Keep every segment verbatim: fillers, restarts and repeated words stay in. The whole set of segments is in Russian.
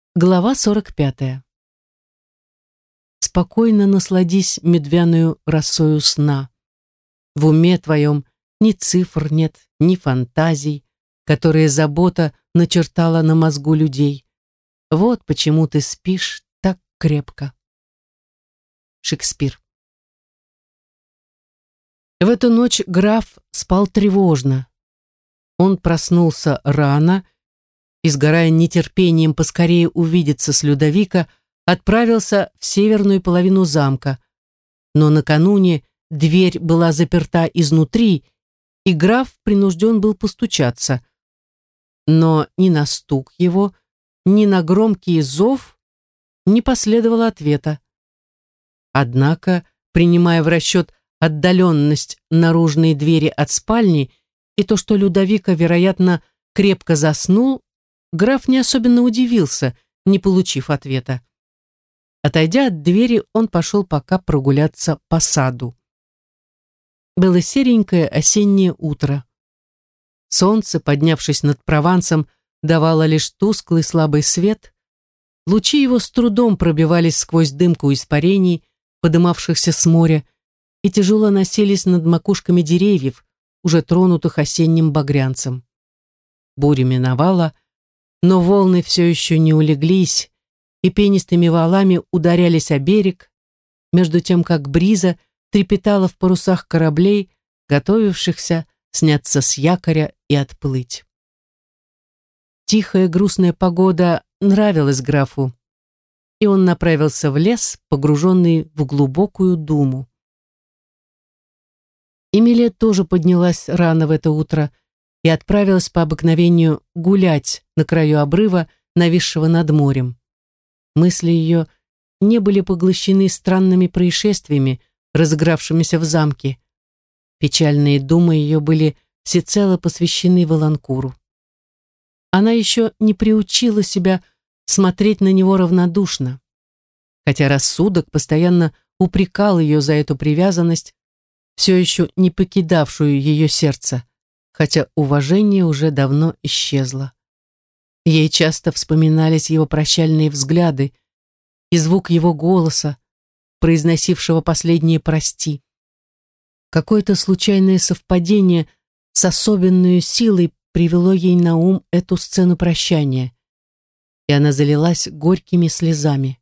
Глава сорок пятая. Спокойно насладись медвяную росою сна. В уме твоем ни цифр нет, ни фантазий, которые забота начертала на мозгу людей. Вот почему ты спишь так крепко. Шекспир. В эту ночь граф спал тревожно. Он проснулся рано и, сгорая нетерпением поскорее увидеться с Людовико, отправился в северную половину замка. Но накануне дверь была заперта изнутри, и граф принужден был постучаться. Но ни на стук его, ни на громкий зов не последовало ответа. Однако, принимая в расчет отдаленность наружной двери от спальни и то, что Людовико, вероятно, крепко заснул, граф не особенно удивился, не получив ответа. Отойдя от двери, он пошел пока прогуляться по саду. Было серенькое осеннее утро. Солнце, поднявшись над Провансом, давало лишь тусклый слабый свет. Лучи его с трудом пробивались сквозь дымку испарений, подымавшихся с моря, и тяжело носились над макушками деревьев, уже тронутых осенним багрянцем. Буря миновала, но волны все еще не улеглись и пенистыми валами ударялись о берег, между тем как бриза трепетала в парусах кораблей, готовившихся сняться с якоря и отплыть. Тихая грустная погода нравилась графу, и он направился в лес, погруженный в глубокую думу. Эмилия тоже поднялась рано в это утро и отправилась по обыкновению гулять на краю обрыва, нависшего над морем. Мысли ее не были поглощены странными происшествиями, разыгравшимися в замке. Печальные думы ее были всецело посвящены Валанкуру. Она еще не приучила себя смотреть на него равнодушно. Хотя рассудок постоянно упрекал ее за эту привязанность, все еще не покидавшую ее сердце, хотя уважение уже давно исчезло. Ей часто вспоминались его прощальные взгляды и звук его голоса, произносившего последнее «прости». Какое-то случайное совпадение с особенной силой привело ей на ум эту сцену прощания, и она залилась горькими слезами.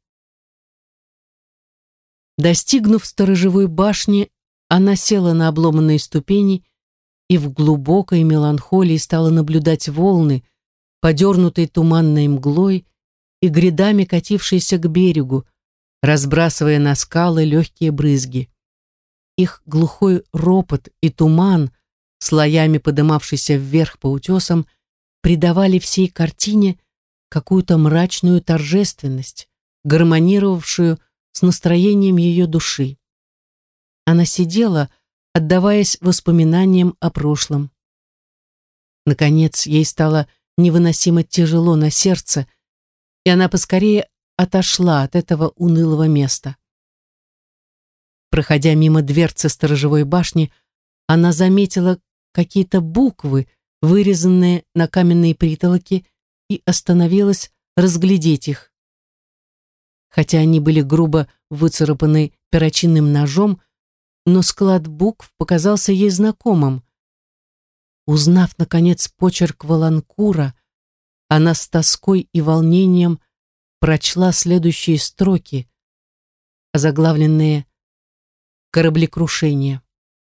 Достигнув сторожевой башни, она села на обломанные ступени и в глубокой меланхолии стала наблюдать волны, подернутые туманной мглой и грядами катившиеся к берегу, разбрасывая на скалы легкие брызги. Их глухой ропот и туман, слоями подымавшийся вверх по утесам, придавали всей картине какую-то мрачную торжественность, гармонировавшую с настроением ее души. Она сидела, отдаваясь воспоминаниям о прошлом. Наконец, ей стало невыносимо тяжело на сердце, и она поскорее отошла от этого унылого места. Проходя мимо дверцы сторожевой башни, она заметила какие-то буквы, вырезанные на каменной притолоке, и остановилась разглядеть их. Хотя они были грубо выцарапаны перочинным ножом, но склад букв показался ей знакомым. Узнав, наконец, почерк Валанкура, она с тоской и волнением прочла следующие строки, озаглавленные «Кораблекрушение».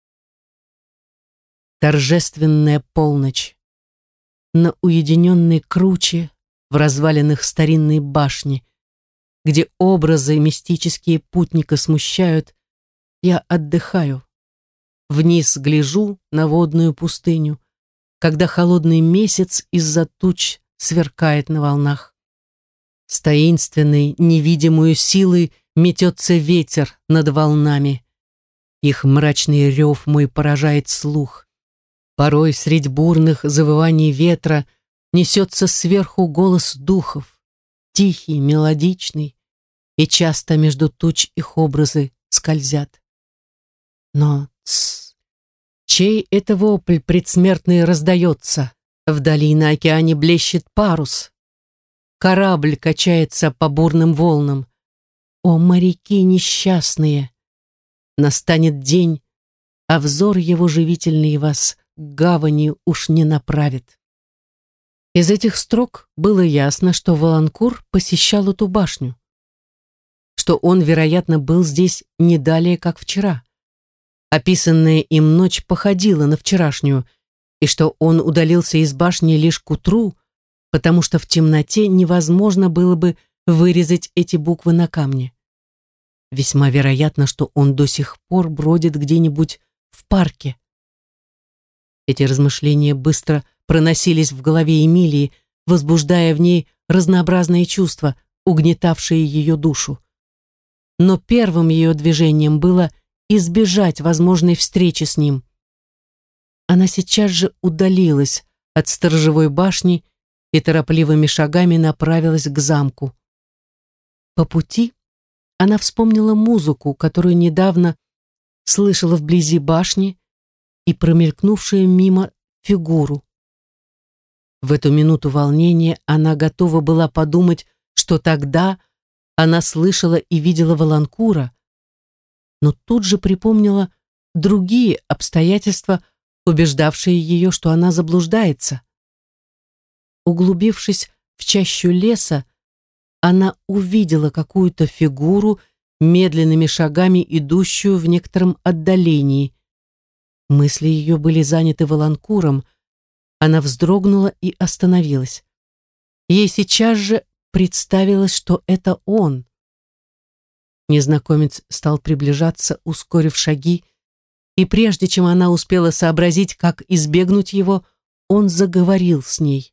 Торжественная полночь. На уединенной круче, в развалинах старинной башни, где образы мистические путника смущают, я отдыхаю. Вниз гляжу на водную пустыню, когда холодный месяц из-за туч сверкает на волнах. С таинственной, невидимой силой метется ветер над волнами. Их мрачный рев мой поражает слух. Порой средь бурных завываний ветра несется сверху голос духов, тихий, мелодичный, и часто между туч их образы скользят. Но, тс, чей это вопль предсмертный раздается? Вдали на океане блещет парус. корабль качается по бурным волнам. О, моряки несчастные! Настанет день, а взор его живительный вас к гавани уж не направит. Из этих строк было ясно, что Воланкур посещал эту башню, что он, вероятно, был здесь не далее, как вчера. Описанная им ночь походила на вчерашнюю, и что он удалился из башни лишь к утру, потому что в темноте невозможно было бы вырезать эти буквы на камне. Весьма вероятно, что он до сих пор бродит где-нибудь в парке. Эти размышления быстро проносились в голове Эмилии, возбуждая в ней разнообразные чувства, угнетавшие ее душу. Но первым ее движением было избежать возможной встречи с ним. Она сейчас же удалилась от сторожевой башни и торопливыми шагами направилась к замку. По пути она вспомнила музыку, которую недавно слышала вблизи башни, и промелькнувшую мимо фигуру. В эту минуту волнения она готова была подумать, что тогда она слышала и видела Воланкура, но тут же припомнила другие обстоятельства, убеждавшие ее, что она заблуждается. Углубившись в чащу леса, она увидела какую-то фигуру, медленными шагами идущую в некотором отдалении. Мысли ее были заняты Воланкуром. Она вздрогнула и остановилась. Ей сейчас же представилось, что это он. Незнакомец стал приближаться, ускорив шаги, и прежде чем она успела сообразить, как избегнуть его, он заговорил с ней.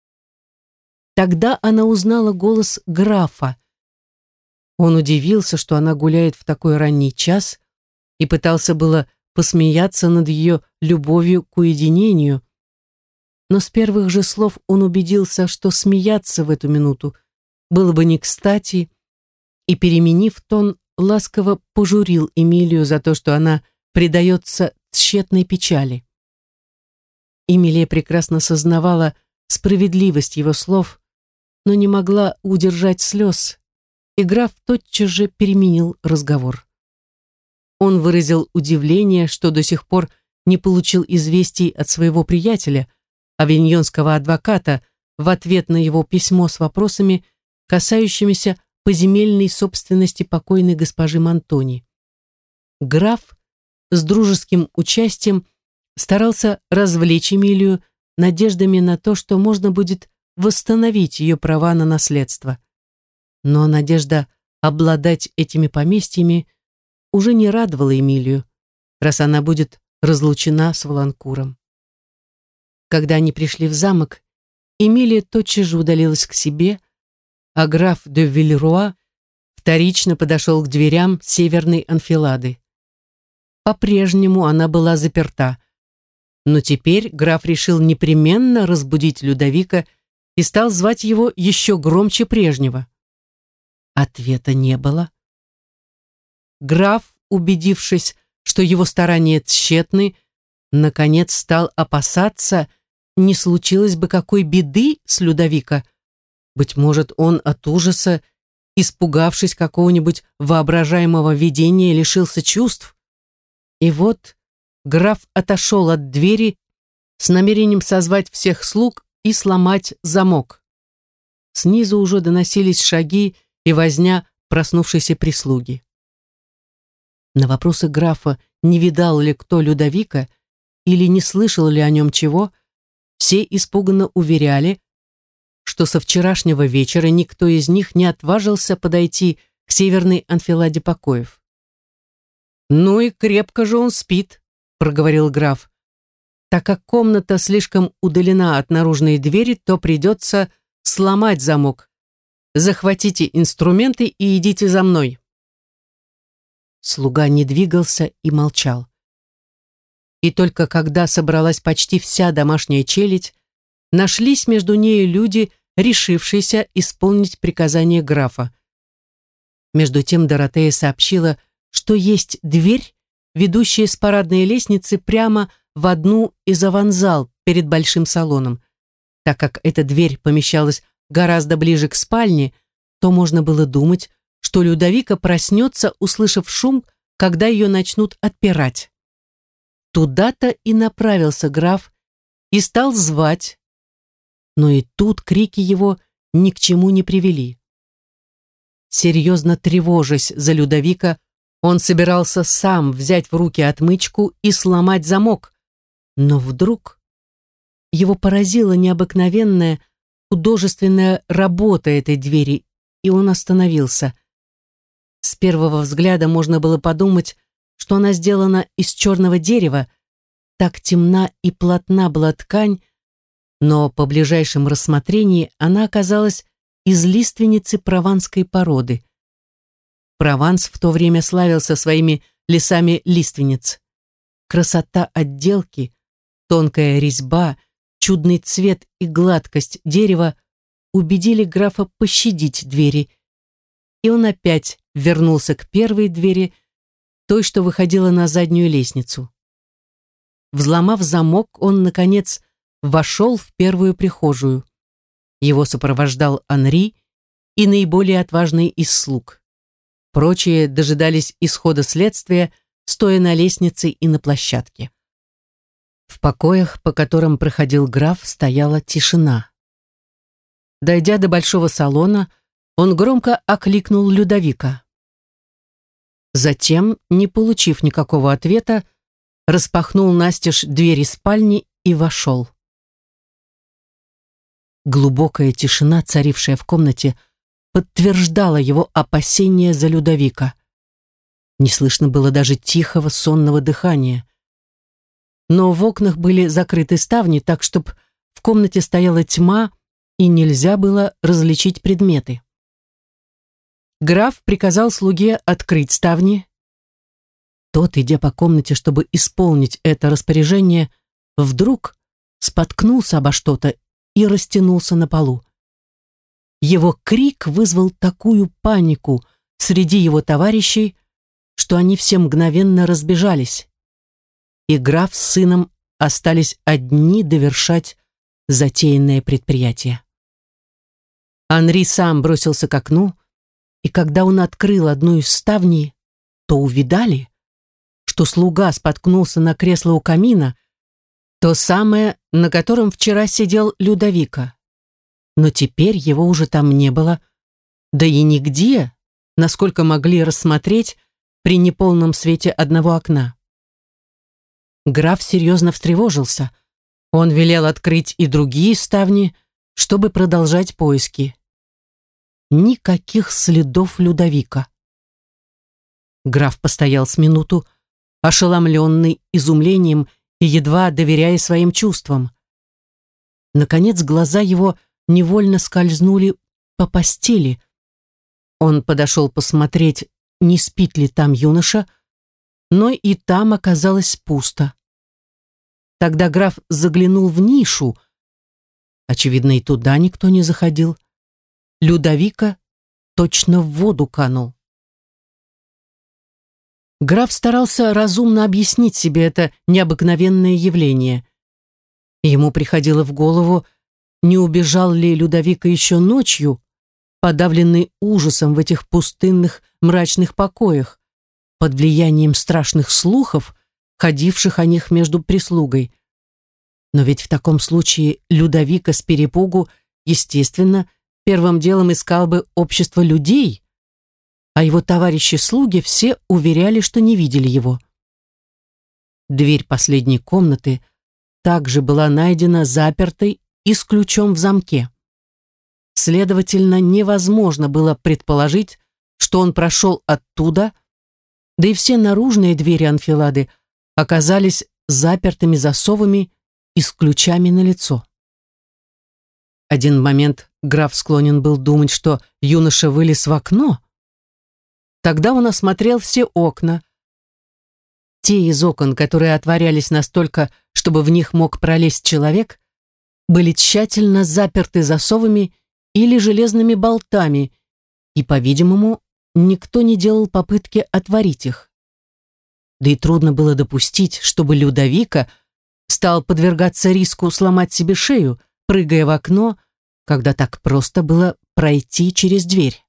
Тогда она узнала голос графа. Он удивился, что она гуляет в такой ранний час, и пытался было посмеяться над ее любовью к уединению, но с первых же слов он убедился, что смеяться в эту минуту было бы не кстати, и, переменив тон, ласково пожурил Эмилию за то, что она предается тщетной печали. Эмилия прекрасно сознавала справедливость его слов, но не могла удержать слез, и граф тотчас же переменил разговор. Он выразил удивление, что до сих пор не получил известий от своего приятеля, авиньонского адвоката, в ответ на его письмо с вопросами, касающимися поземельной собственности покойной госпожи Монтони. Граф с дружеским участием старался развлечь Эмилию надеждами на то, что можно будет восстановить ее права на наследство. Но надежда обладать этими поместьями уже не радовала Эмилию, раз она будет разлучена с Воланкуром. Когда они пришли в замок, Эмилия тотчас же удалилась к себе, а граф де Вильруа вторично подошел к дверям северной анфилады. По-прежнему она была заперта, но теперь граф решил непременно разбудить Людовика и стал звать его еще громче прежнего. Ответа не было. Граф, убедившись, что его старания тщетны, наконец стал опасаться, не случилось бы какой беды с Людовика. Быть может, он от ужаса, испугавшись какого-нибудь воображаемого видения, лишился чувств. И вот граф отошел от двери с намерением созвать всех слуг и сломать замок. Снизу уже доносились шаги и возня проснувшейся прислуги. На вопросы графа, не видал ли кто Людовика или не слышал ли о нем чего, все испуганно уверяли, что со вчерашнего вечера никто из них не отважился подойти к северной анфиладе покоев. «Ну и крепко же он спит», — проговорил граф. «Так как комната слишком удалена от наружной двери, то придется сломать замок. Захватите инструменты и идите за мной». Слуга не двигался и молчал. И только когда собралась почти вся домашняя челядь, нашлись между нею люди, решившиеся исполнить приказание графа. Между тем Доротея сообщила, что есть дверь, ведущая с парадной лестницы прямо в одну из аванзал перед большим салоном. Так как эта дверь помещалась гораздо ближе к спальне, то можно было думать, что Людовика проснется, услышав шум, когда ее начнут отпирать. Туда-то и направился граф и стал звать, но и тут крики его ни к чему не привели. Серьезно тревожась за Людовика, он собирался сам взять в руки отмычку и сломать замок, но вдруг его поразила необыкновенная художественная работа этой двери, и он остановился. С первого взгляда можно было подумать, что она сделана из черного дерева, так темна и плотна была ткань, но по ближайшем рассмотрении она оказалась из лиственницы прованской породы. Прованс в то время славился своими лесами лиственниц. Красота отделки, тонкая резьба, чудный цвет и гладкость дерева убедили графа пощадить двери, и он опять вернулся к первой двери, той, что выходила на заднюю лестницу. Взломав замок, он, наконец, вошел в первую прихожую. Его сопровождал Анри и наиболее отважный из слуг. Прочие дожидались исхода следствия, стоя на лестнице и на площадке. В покоях, по которым проходил граф, стояла тишина. Дойдя до большого салона, он громко окликнул Людовика. Затем, не получив никакого ответа, распахнул настежь двери спальни и вошел. Глубокая тишина, царившая в комнате, подтверждала его опасения за Людовика. Не слышно было даже тихого сонного дыхания. Но в окнах были закрыты ставни, так, чтобы в комнате стояла тьма, и нельзя было различить предметы. Граф приказал слуге открыть ставни. Тот, идя по комнате, чтобы исполнить это распоряжение, вдруг споткнулся обо что-то и растянулся на полу. Его крик вызвал такую панику среди его товарищей, что они все мгновенно разбежались, и граф с сыном остались одни довершать затеянное предприятие. Анри сам бросился к окну, и когда он открыл одну из ставней, то увидали, что слуга споткнулся на кресло у камина, то самое, на котором вчера сидел Людовика. Но теперь его уже там не было, да и нигде, насколько могли рассмотреть при неполном свете одного окна. Граф серьезно встревожился. Он велел открыть и другие ставни, чтобы продолжать поиски. Никаких следов Людовика. Граф постоял с минуту, ошеломленный изумлением и едва доверяя своим чувствам. Наконец глаза его невольно скользнули по постели. Он подошел посмотреть, не спит ли там юноша, но и там оказалось пусто. Тогда граф заглянул в нишу. Очевидно, и туда никто не заходил. Людовика точно в воду канул. Граф старался разумно объяснить себе это необыкновенное явление. Ему приходило в голову, не убежал ли Людовика еще ночью, подавленный ужасом в этих пустынных мрачных покоях, под влиянием страшных слухов, ходивших о них между прислугой. Но ведь в таком случае Людовика с перепугу, естественно, первым делом искал бы общество людей, а его товарищи-слуги все уверяли, что не видели его. Дверь последней комнаты также была найдена запертой и с ключом в замке. Следовательно, невозможно было предположить, что он прошел оттуда, да и все наружные двери анфилады оказались запертыми засовами и с ключами на лицо. Один момент граф склонен был думать, что юноша вылез в окно. Тогда он осмотрел все окна. Те из окон, которые отворялись настолько, чтобы в них мог пролезть человек, были тщательно заперты засовами или железными болтами, и, по-видимому, никто не делал попытки отворить их. Да и трудно было допустить, чтобы Людовика стал подвергаться риску сломать себе шею, прыгая в окно, когда так просто было пройти через дверь.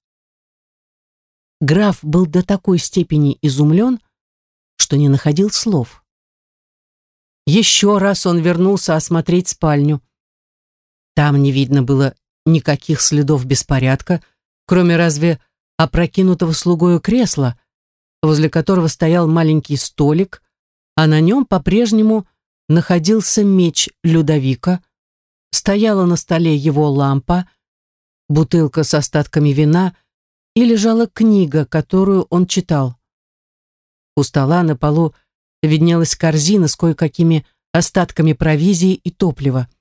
Граф был до такой степени изумлен, что не находил слов. Еще раз он вернулся осмотреть спальню. Там не видно было никаких следов беспорядка, кроме разве опрокинутого слугою кресла, возле которого стоял маленький столик, а на нем по-прежнему находился меч Людовика, стояла на столе его лампа, бутылка с остатками вина и лежала книга, которую он читал. У стола на полу виднелась корзина с кое-какими остатками провизии и топлива.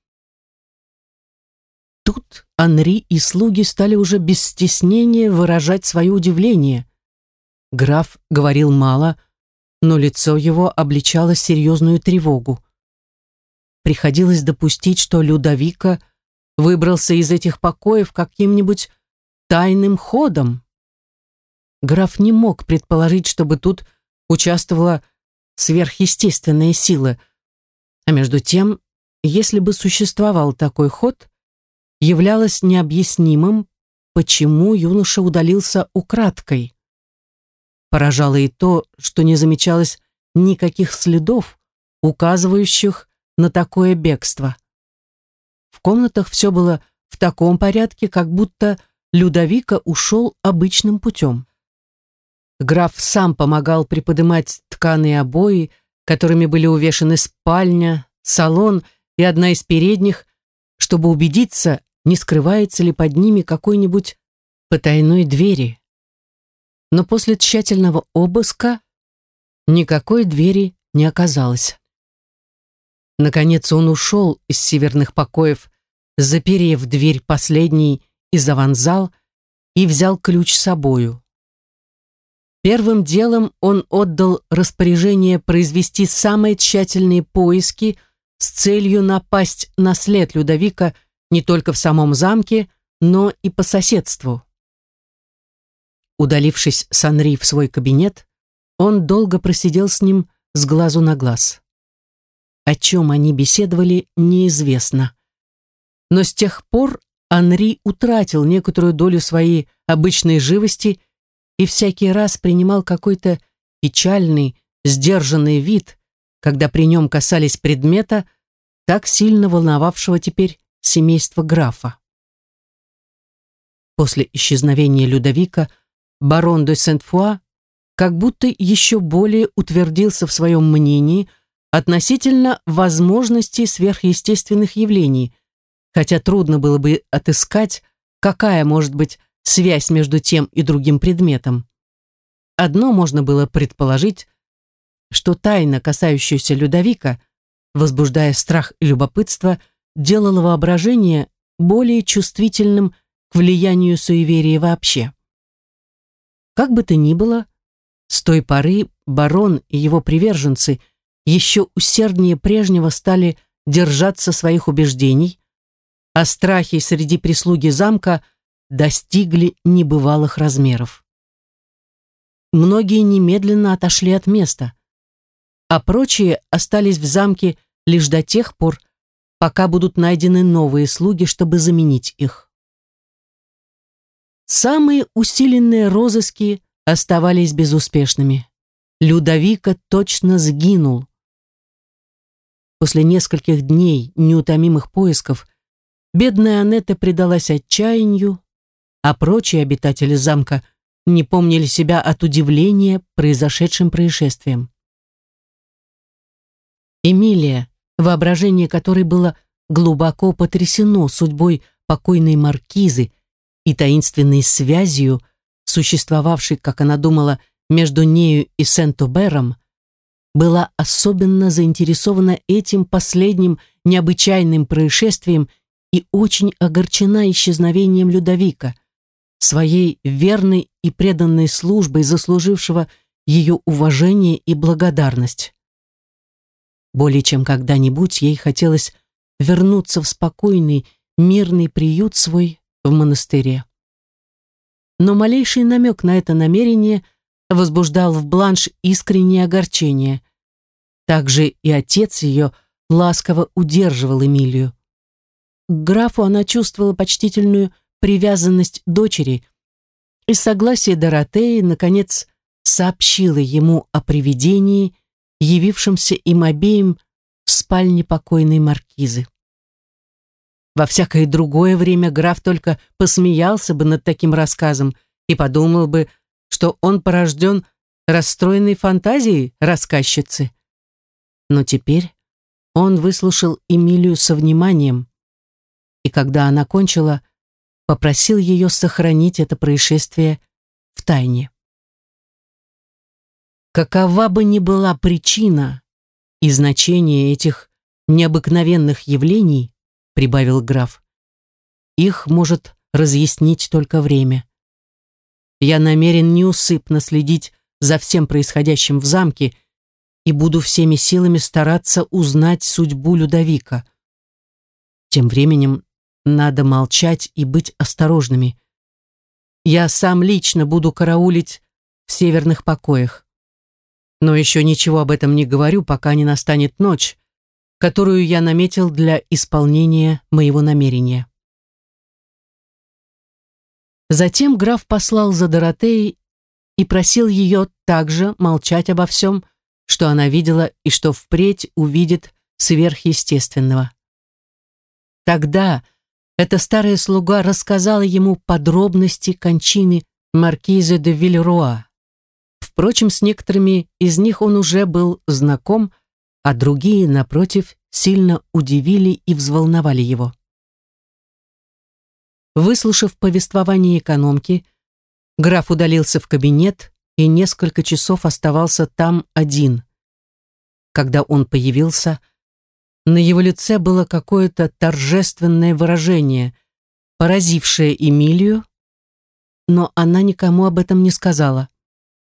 Тут Анри и слуги стали уже без стеснения выражать свое удивление. Граф говорил мало, но лицо его обличало серьезную тревогу. Приходилось допустить, что Людовика выбрался из этих покоев каким-нибудь тайным ходом. Граф не мог предположить, чтобы тут участвовала сверхъестественная сила, а между тем, если бы существовал такой ход, являлось необъяснимым, почему юноша удалился украдкой. Поражало и то, что не замечалось никаких следов, указывающих на такое бегство. В комнатах все было в таком порядке, как будто Людовика ушел обычным путем. Граф сам помогал приподнимать тканые обои, которыми были увешаны спальня, салон и одна из передних, чтобы убедиться, не скрывается ли под ними какой-нибудь потайной двери. Но после тщательного обыска никакой двери не оказалось. Наконец он ушел из северных покоев, заперев дверь последней из аванзал, и взял ключ с собою. Первым делом он отдал распоряжение произвести самые тщательные поиски с целью напасть на след Людовика не только в самом замке, но и по соседству. Удалившись с Анри в свой кабинет, он долго просидел с ним с глазу на глаз. О чем они беседовали, неизвестно. Но с тех пор Анри утратил некоторую долю своей обычной живости и всякий раз принимал какой-то печальный, сдержанный вид, когда при нем касались предмета, так сильно волновавшего теперь семейство графа. После исчезновения Людовика барон де Сент-Фуа как будто еще более утвердился в своем мнении относительно возможностей сверхъестественных явлений, хотя трудно было бы отыскать, какая может быть связь между тем и другим предметом. Одно можно было предположить, что тайна, касающаяся Людовика, возбуждая страх и любопытство, делала воображение более чувствительным к влиянию суеверия вообще. Как бы то ни было, с той поры барон и его приверженцы еще усерднее прежнего стали держаться своих убеждений, а страхи среди прислуги замка достигли небывалых размеров. Многие немедленно отошли от места, а прочие остались в замке лишь до тех пор, пока будут найдены новые слуги, чтобы заменить их. Самые усиленные розыски оставались безуспешными. Людовика точно сгинул. После нескольких дней неутомимых поисков бедная Анетта предалась отчаянию, а прочие обитатели замка не помнили себя от удивления произошедшим происшествием. Эмилия, воображение которой было глубоко потрясено судьбой покойной маркизы и таинственной связью, существовавшей, как она думала, между нею и Сент-Обером, была особенно заинтересована этим последним необычайным происшествием и очень огорчена исчезновением Людовика, своей верной и преданной службой, заслужившего ее уважение и благодарность. Более чем когда-нибудь ей хотелось вернуться в спокойный, мирный приют свой в монастыре. Но малейший намек на это намерение возбуждал в Бланш искреннее огорчение. Также и отец ее ласково удерживал Эмилию. к графу она чувствовала почтительную привязанность дочери и с согласия Доротеи, наконец, сообщила ему о привидении, явившемся им обеим в спальне покойной маркизы. Во всякое другое время граф только посмеялся бы над таким рассказом и подумал бы, что он порожден расстроенной фантазией рассказчицы. Но теперь он выслушал Эмилию со вниманием, и когда она кончила, попросил ее сохранить это происшествие в тайне. Какова бы ни была причина и значение этих необыкновенных явлений, прибавил граф, их может разъяснить только время. Я намерен неусыпно следить за всем происходящим в замке и буду всеми силами стараться узнать судьбу Людовика. Тем временем надо молчать и быть осторожными. Я сам лично буду караулить в северных покоях. Но еще ничего об этом не говорю, пока не настанет ночь, которую я наметил для исполнения моего намерения. Затем граф послал за Доротеей и просил ее также молчать обо всем, что она видела и что впредь увидит сверхъестественного. Тогда эта старая слуга рассказала ему подробности кончины маркизы де Вильруа. Впрочем, с некоторыми из них он уже был знаком, а другие, напротив, сильно удивили и взволновали его. Выслушав повествование экономки, граф удалился в кабинет и несколько часов оставался там один. Когда он появился, на его лице было какое-то торжественное выражение, поразившее Эмилию, но она никому об этом не сказала.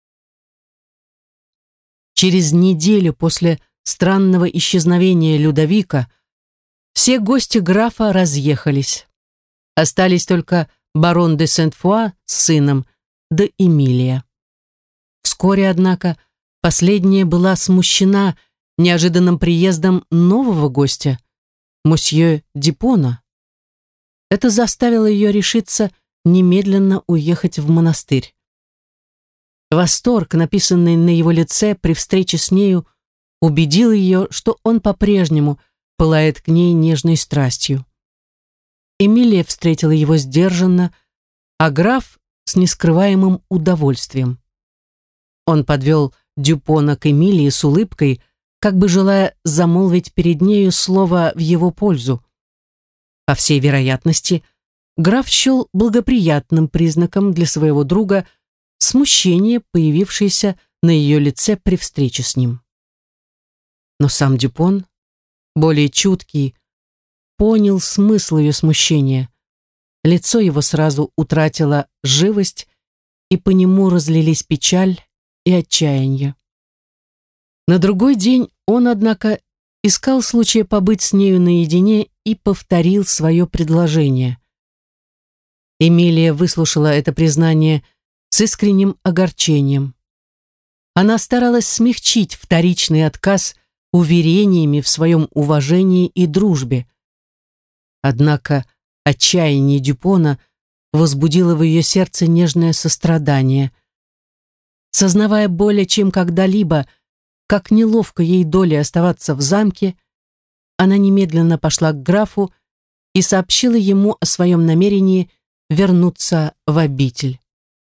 Через неделю после странного исчезновения Людовика все гости графа разъехались. Остались только барон де Сент-Фуа с сыном, да Эмилия. Вскоре, однако, последняя была смущена неожиданным приездом нового гостя, мосье Дипона. Это заставило ее решиться немедленно уехать в монастырь. Восторг, написанный на его лице при встрече с нею, убедил ее, что он по-прежнему пылает к ней нежной страстью. Эмилия встретила его сдержанно, а граф с нескрываемым удовольствием. Он подвел Дюпона к Эмилии с улыбкой, как бы желая замолвить перед нею слово в его пользу. По всей вероятности, граф счел благоприятным признаком для своего друга смущение, появившееся на ее лице при встрече с ним. Но сам Дюпон, более чуткий, понял смысл ее смущения. Лицо его сразу утратило живость, и по нему разлились печаль и отчаяние. На другой день он, однако, искал случая побыть с нею наедине и повторил свое предложение. Эмилия выслушала это признание с искренним огорчением. Она старалась смягчить вторичный отказ уверениями в своем уважении и дружбе. Однако отчаяние Дюпона возбудило в ее сердце нежное сострадание. Сознавая более чем когда-либо, как неловко ей долей оставаться в замке, она немедленно пошла к графу и сообщила ему о своем намерении вернуться в обитель.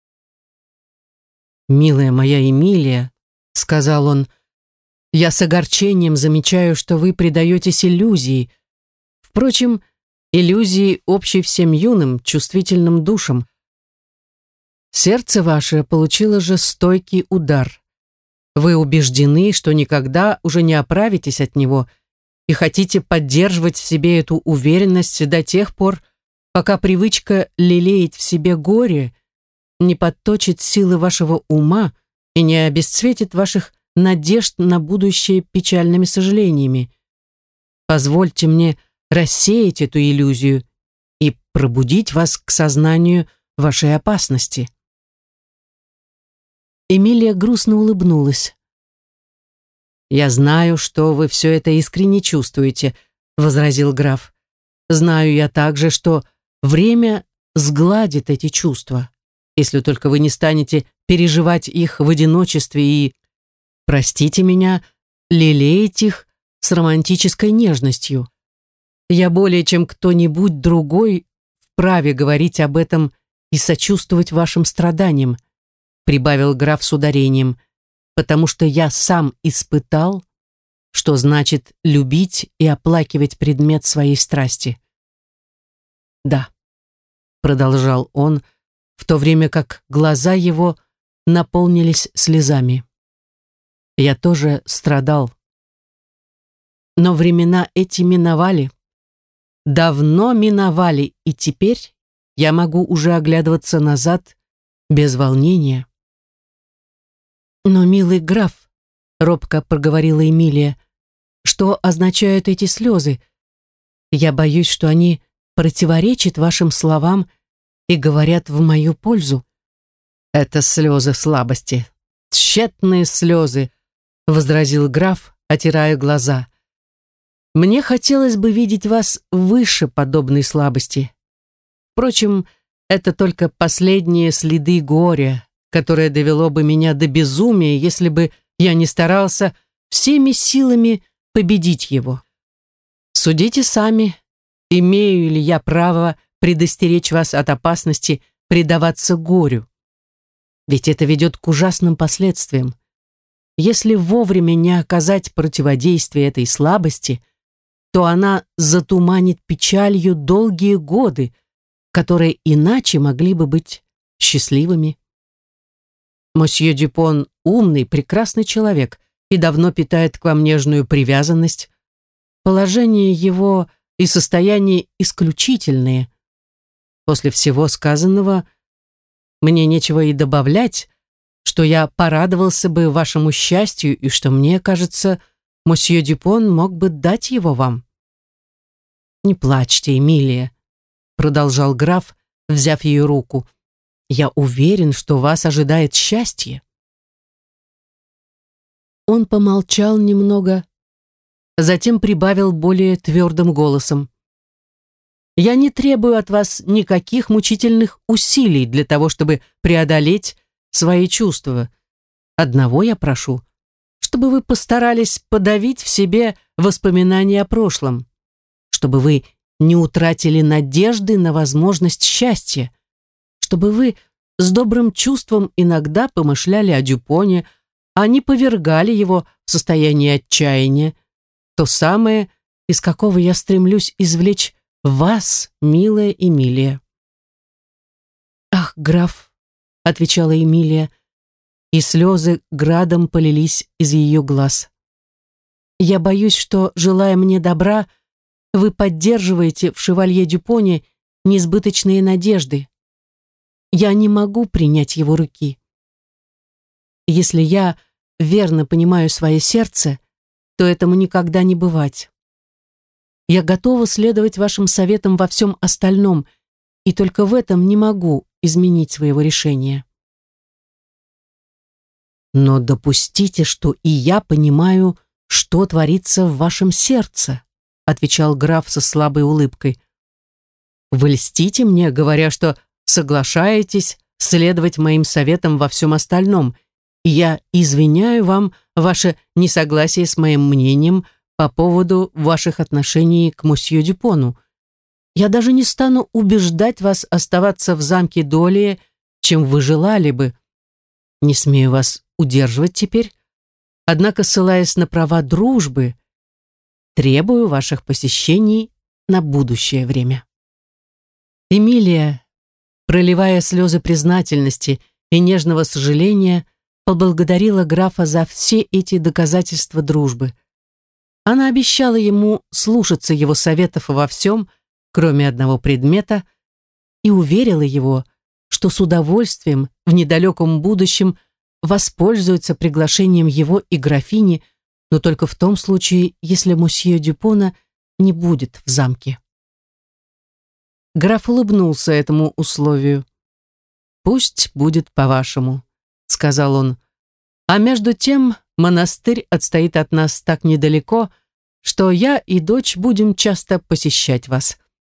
«Милая моя Эмилия», — сказал он, — «я с огорчением замечаю, что вы предаетесь иллюзии. Впрочем, иллюзии общей всем юным, чувствительным душам. Сердце ваше получило же стойкий удар. Вы убеждены, что никогда уже не оправитесь от него и хотите поддерживать в себе эту уверенность до тех пор, пока привычка лелеять в себе горе не подточит силы вашего ума и не обесцветит ваших надежд на будущее печальными сожалениями. Позвольте мне рассеять эту иллюзию и пробудить вас к сознанию вашей опасности». Эмилия грустно улыбнулась. «Я знаю, что вы все это искренне чувствуете», — возразил граф. знаю я также, что время сгладит эти чувства, если только вы не станете переживать их в одиночестве и, простите меня, лелеять их с романтической нежностью. Я более чем кто-нибудь другой вправе говорить об этом и сочувствовать вашим страданиям, прибавил граф с ударением, потому что я сам испытал, что значит любить и оплакивать предмет своей страсти. Да, продолжал он, в то время как глаза его наполнились слезами. Я тоже страдал. Но времена эти миновали, давно миновали, и теперь я могу уже оглядываться назад без волнения. Но, милый граф, робко проговорила Эмилия, что означают эти слезы? Я боюсь, что они противоречат вашим словам и говорят в мою пользу. Это слезы слабости, тщетные слезы, возразил граф, отирая глаза. Мне хотелось бы видеть вас выше подобной слабости. Впрочем, это только последние следы горя, которое довело бы меня до безумия, если бы я не старался всеми силами победить его. Судите сами, имею ли я право предостеречь вас от опасности предаваться горю. Ведь это ведет к ужасным последствиям. Если вовремя не оказать противодействие этой слабости, то она затуманит печалью долгие годы, которые иначе могли бы быть счастливыми. Мосье Дюпон умный, прекрасный человек и давно питает к вам нежную привязанность. Положение его и состояние исключительные. После всего сказанного мне нечего и добавлять, что я порадовался бы вашему счастью и что мне кажется, мосье Дюпон мог бы дать его вам. Не плачьте, Эмилия, продолжал граф, взяв ее руку. Я уверен, что вас ожидает счастье. Он помолчал немного, затем прибавил более твердым голосом. Я не требую от вас никаких мучительных усилий для того, чтобы преодолеть свои чувства. Одного я прошу, чтобы вы постарались подавить в себе воспоминания о прошлом, чтобы вы не утратили надежды на возможность счастья, чтобы вы с добрым чувством иногда помышляли о Дюпоне, а не повергали его в состояние отчаяния, то самое, из какого я стремлюсь извлечь вас, милая Эмилия. «Ах, граф», — отвечала Эмилия, и слезы градом полились из ее глаз. «Я боюсь, что, желая мне добра, вы поддерживаете в шевалье Дюпоне несбыточные надежды. Я не могу принять его руки. Если я верно понимаю свое сердце, то этому никогда не бывать. Я готова следовать вашим советам во всем остальном, и только в этом не могу изменить своего решения. Но допустите, что и я понимаю, что творится в вашем сердце, отвечал граф со слабой улыбкой. Вы льстите мне, говоря, что соглашаетесь следовать моим советам во всем остальном, и я извиняю вам ваше несогласие с моим мнением по поводу ваших отношений к мосье Дюпону. Я даже не стану убеждать вас оставаться в замке долее, чем вы желали бы. Не смею вас удерживать теперь, однако, ссылаясь на права дружбы, требую ваших посещений на будущее время». Эмилия, проливая слезы признательности и нежного сожаления, поблагодарила графа за все эти доказательства дружбы. Она обещала ему слушаться его советов во всем, кроме одного предмета, и уверила его, что с удовольствием в недалеком будущем воспользуется приглашением его и графини, но только в том случае, если мосье Дюпона не будет в замке. Граф улыбнулся этому условию. «Пусть будет по-вашему», — сказал он. «А между тем монастырь отстоит от нас так недалеко, что я и дочь будем часто посещать вас.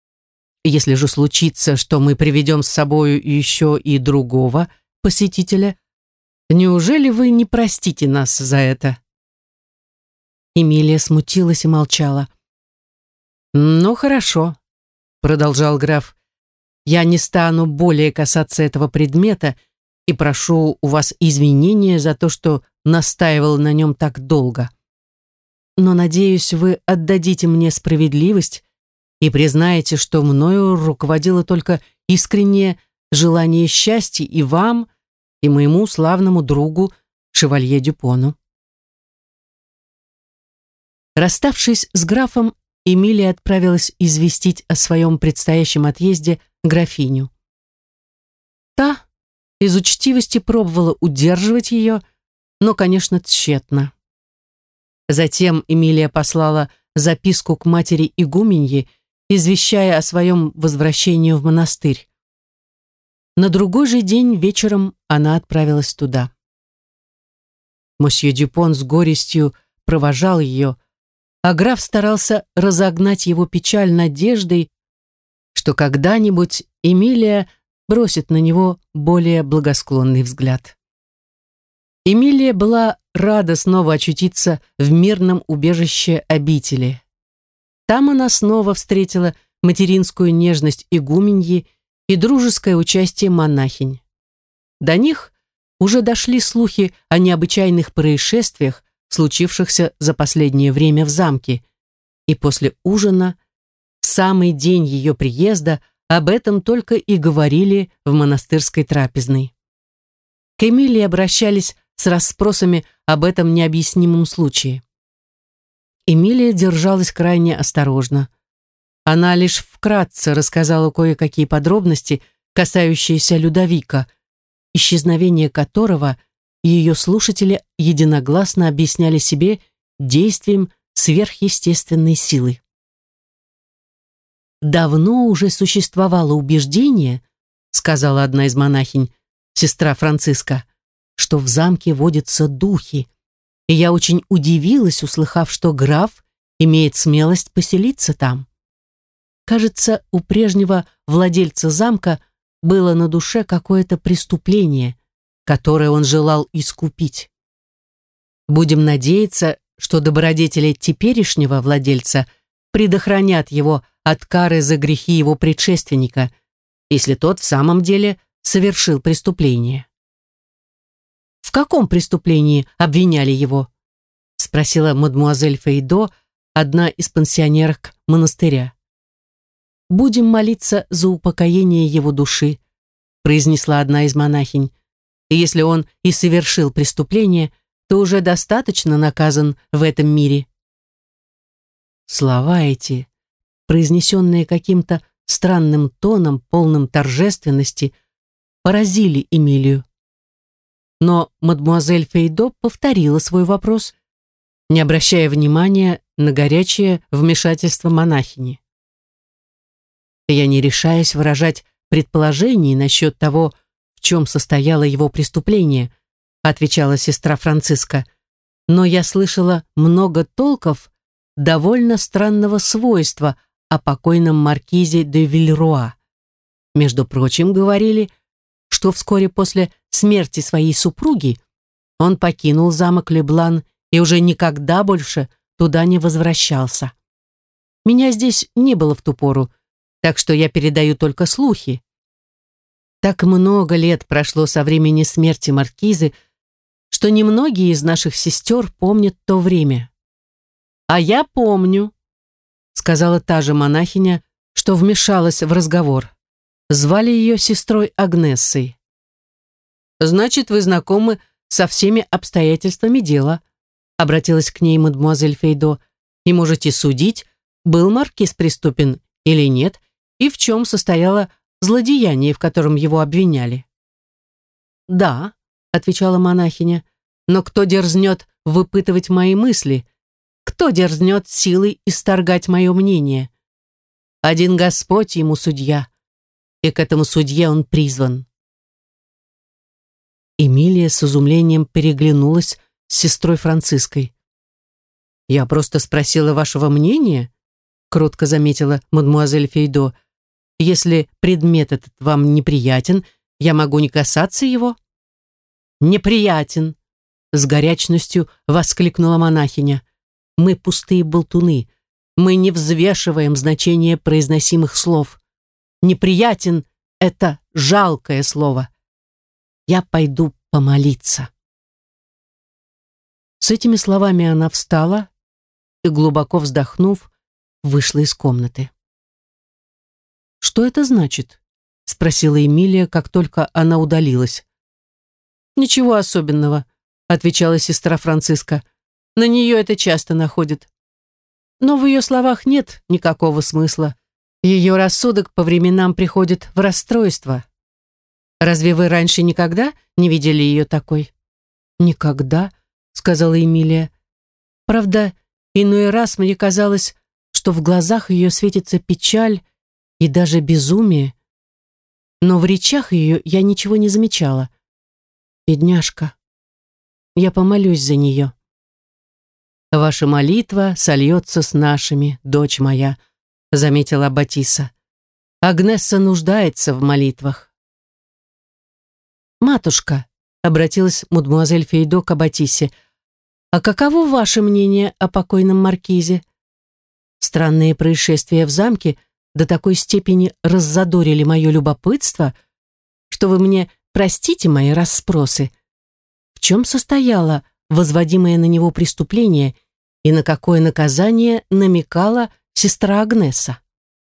Если же случится, что мы приведем с собою еще и другого посетителя, неужели вы не простите нас за это?» Эмилия смутилась и молчала. «Ну, хорошо», — продолжал граф, «я не стану более касаться этого предмета и прошу у вас извинения за то, что настаивал на нем так долго. Но, надеюсь, вы отдадите мне справедливость и признаете, что мною руководило только искреннее желание счастья и вам, и моему славному другу шевалье Дюпону». Расставшись с графом, Эмилия отправилась известить о своем предстоящем отъезде графиню. Та из учтивости пробовала удерживать ее, но, конечно, тщетно. Затем Эмилия послала записку к матери игуменьи, извещая о своем возвращении в монастырь. На другой же день вечером она отправилась туда. Мосье Дюпон с горестью провожал ее, а граф старался разогнать его печаль надеждой, что когда-нибудь Эмилия бросит на него более благосклонный взгляд. Эмилия была рада снова очутиться в мирном убежище обители. Там она снова встретила материнскую нежность игуменьи и дружеское участие монахинь. До них уже дошли слухи о необычайных происшествиях, случившихся за последнее время в замке, и после ужина, в самый день ее приезда, об этом только и говорили в монастырской трапезной. К Эмилии обращались с расспросами об этом необъяснимом случае. Эмилия держалась крайне осторожно. Она лишь вкратце рассказала кое-какие подробности, касающиеся Людовика, исчезновение которого ее слушатели единогласно объясняли себе действием сверхъестественной силы. «Давно уже существовало убеждение, — сказала одна из монахинь, сестра Франциска, — что в замке водятся духи, и я очень удивилась, услыхав, что граф имеет смелость поселиться там. Кажется, у прежнего владельца замка было на душе какое-то преступление, которое он желал искупить. Будем надеяться, что добродетели теперешнего владельца предохранят его от кары за грехи его предшественника, если тот в самом деле совершил преступление». «В каком преступлении обвиняли его?» — спросила мадмуазель Фейдо, одна из пансионерок монастыря. «Будем молиться за упокоение его души», — произнесла одна из монахинь. «И если он и совершил преступление, то уже достаточно наказан в этом мире». Слова эти, произнесенные каким-то странным тоном, полным торжественности, поразили Эмилию. Но мадмуазель Фейдо повторила свой вопрос, не обращая внимания на горячее вмешательство монахини. «Я не решаюсь выражать предположений насчет того, в чем состояло его преступление», отвечала сестра Франциска, «но я слышала много толков довольно странного свойства о покойном маркизе де Вильруа. Между прочим, говорили, что вскоре после смерти своей супруги он покинул замок Леблан и уже никогда больше туда не возвращался. Меня здесь не было в ту пору, так что я передаю только слухи. Так много лет прошло со времени смерти маркизы, что немногие из наших сестер помнят то время. «А я помню», — сказала та же монахиня, что вмешалась в разговор. Звали ее сестрой Агнессой. «Значит, вы знакомы со всеми обстоятельствами дела», — обратилась к ней мадемуазель Фейдо, «и можете судить, был маркиз преступен или нет, и в чем состояло злодеяние, в котором его обвиняли». «Да», — отвечала монахиня, «но кто дерзнет выпытывать мои мысли? Кто дерзнет силой исторгать мое мнение? Один Господь ему судья, и к этому судье он призван». Эмилия с изумлением переглянулась с сестрой Франциской. «Я просто спросила вашего мнения», — кротко заметила мадемуазель Фейдо. Если предмет этот вам неприятен, я могу не касаться его». «Неприятен!» — с горячностью воскликнула монахиня. «Мы пустые болтуны. Мы не взвешиваем значение произносимых слов. Неприятен — это жалкое слово. Я пойду помолиться». С этими словами она встала и, глубоко вздохнув, вышла из комнаты. «Что это значит?» — спросила Эмилия, как только она удалилась. «Ничего особенного», — отвечала сестра Франциска. «На нее это часто находит. Но в ее словах нет никакого смысла. Ее рассудок по временам приходит в расстройство. Разве вы раньше никогда не видели ее такой?» «Никогда», — сказала Эмилия. «Правда, иной раз мне казалось, что в глазах ее светится печаль и даже безумие. Но в речах ее я ничего не замечала. Бедняжка. Я помолюсь за нее». «Ваша молитва сольется с нашими, дочь моя», — заметила Батиса. «Агнесса нуждается в молитвах». «Матушка», — обратилась мадемуазель Фейдо к Батисе, «а каково ваше мнение о покойном маркизе? Странные происшествия в замке до такой степени раззадорили мое любопытство, что вы мне простите мои расспросы. В чем состояло возводимое на него преступление и на какое наказание намекала сестра Агнеса?»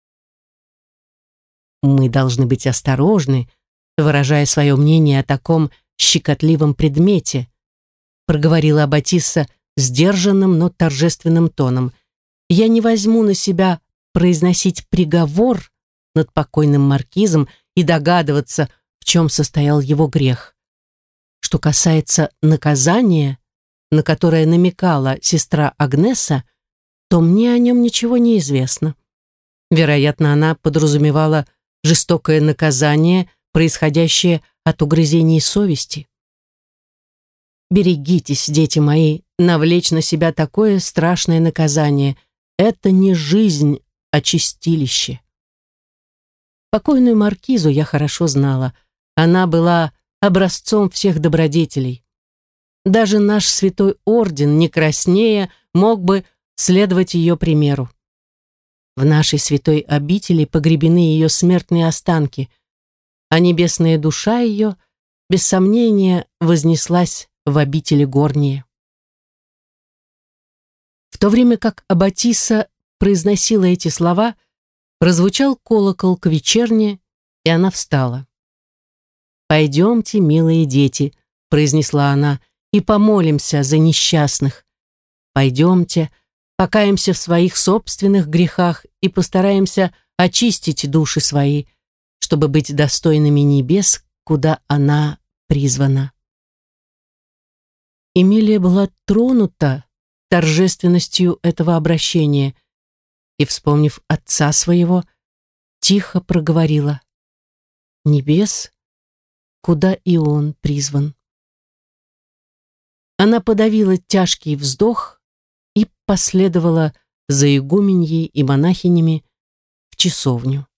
«Мы должны быть осторожны, выражая свое мнение о таком щекотливом предмете», проговорила Батисса сдержанным, но торжественным тоном. «Я не возьму на себя произносить приговор над покойным маркизом и догадываться, в чем состоял его грех. Что касается наказания, на которое намекала сестра Агнеса, то мне о нем ничего не известно. Вероятно, она подразумевала жестокое наказание, происходящее от угрызений совести. Берегитесь, дети мои, навлечь на себя такое страшное наказание. Это не жизнь, а чистилище. Покойную маркизу я хорошо знала. Она была образцом всех добродетелей. Даже наш святой орден, не краснея, мог бы следовать ее примеру. В нашей святой обители погребены ее смертные останки, а небесная душа ее, без сомнения, вознеслась в обители горние. В то время как Аббатисса произносила эти слова, прозвучал колокол к вечерне, и она встала. «Пойдемте, милые дети», — произнесла она, — «и помолимся за несчастных. Пойдемте, покаемся в своих собственных грехах и постараемся очистить души свои, чтобы быть достойными небес, куда она призвана». Эмилия была тронута торжественностью этого обращения и, вспомнив отца своего, тихо проговорила: «Небес, куда и он призван». Она подавила тяжкий вздох и последовала за игуменьей и монахинями в часовню.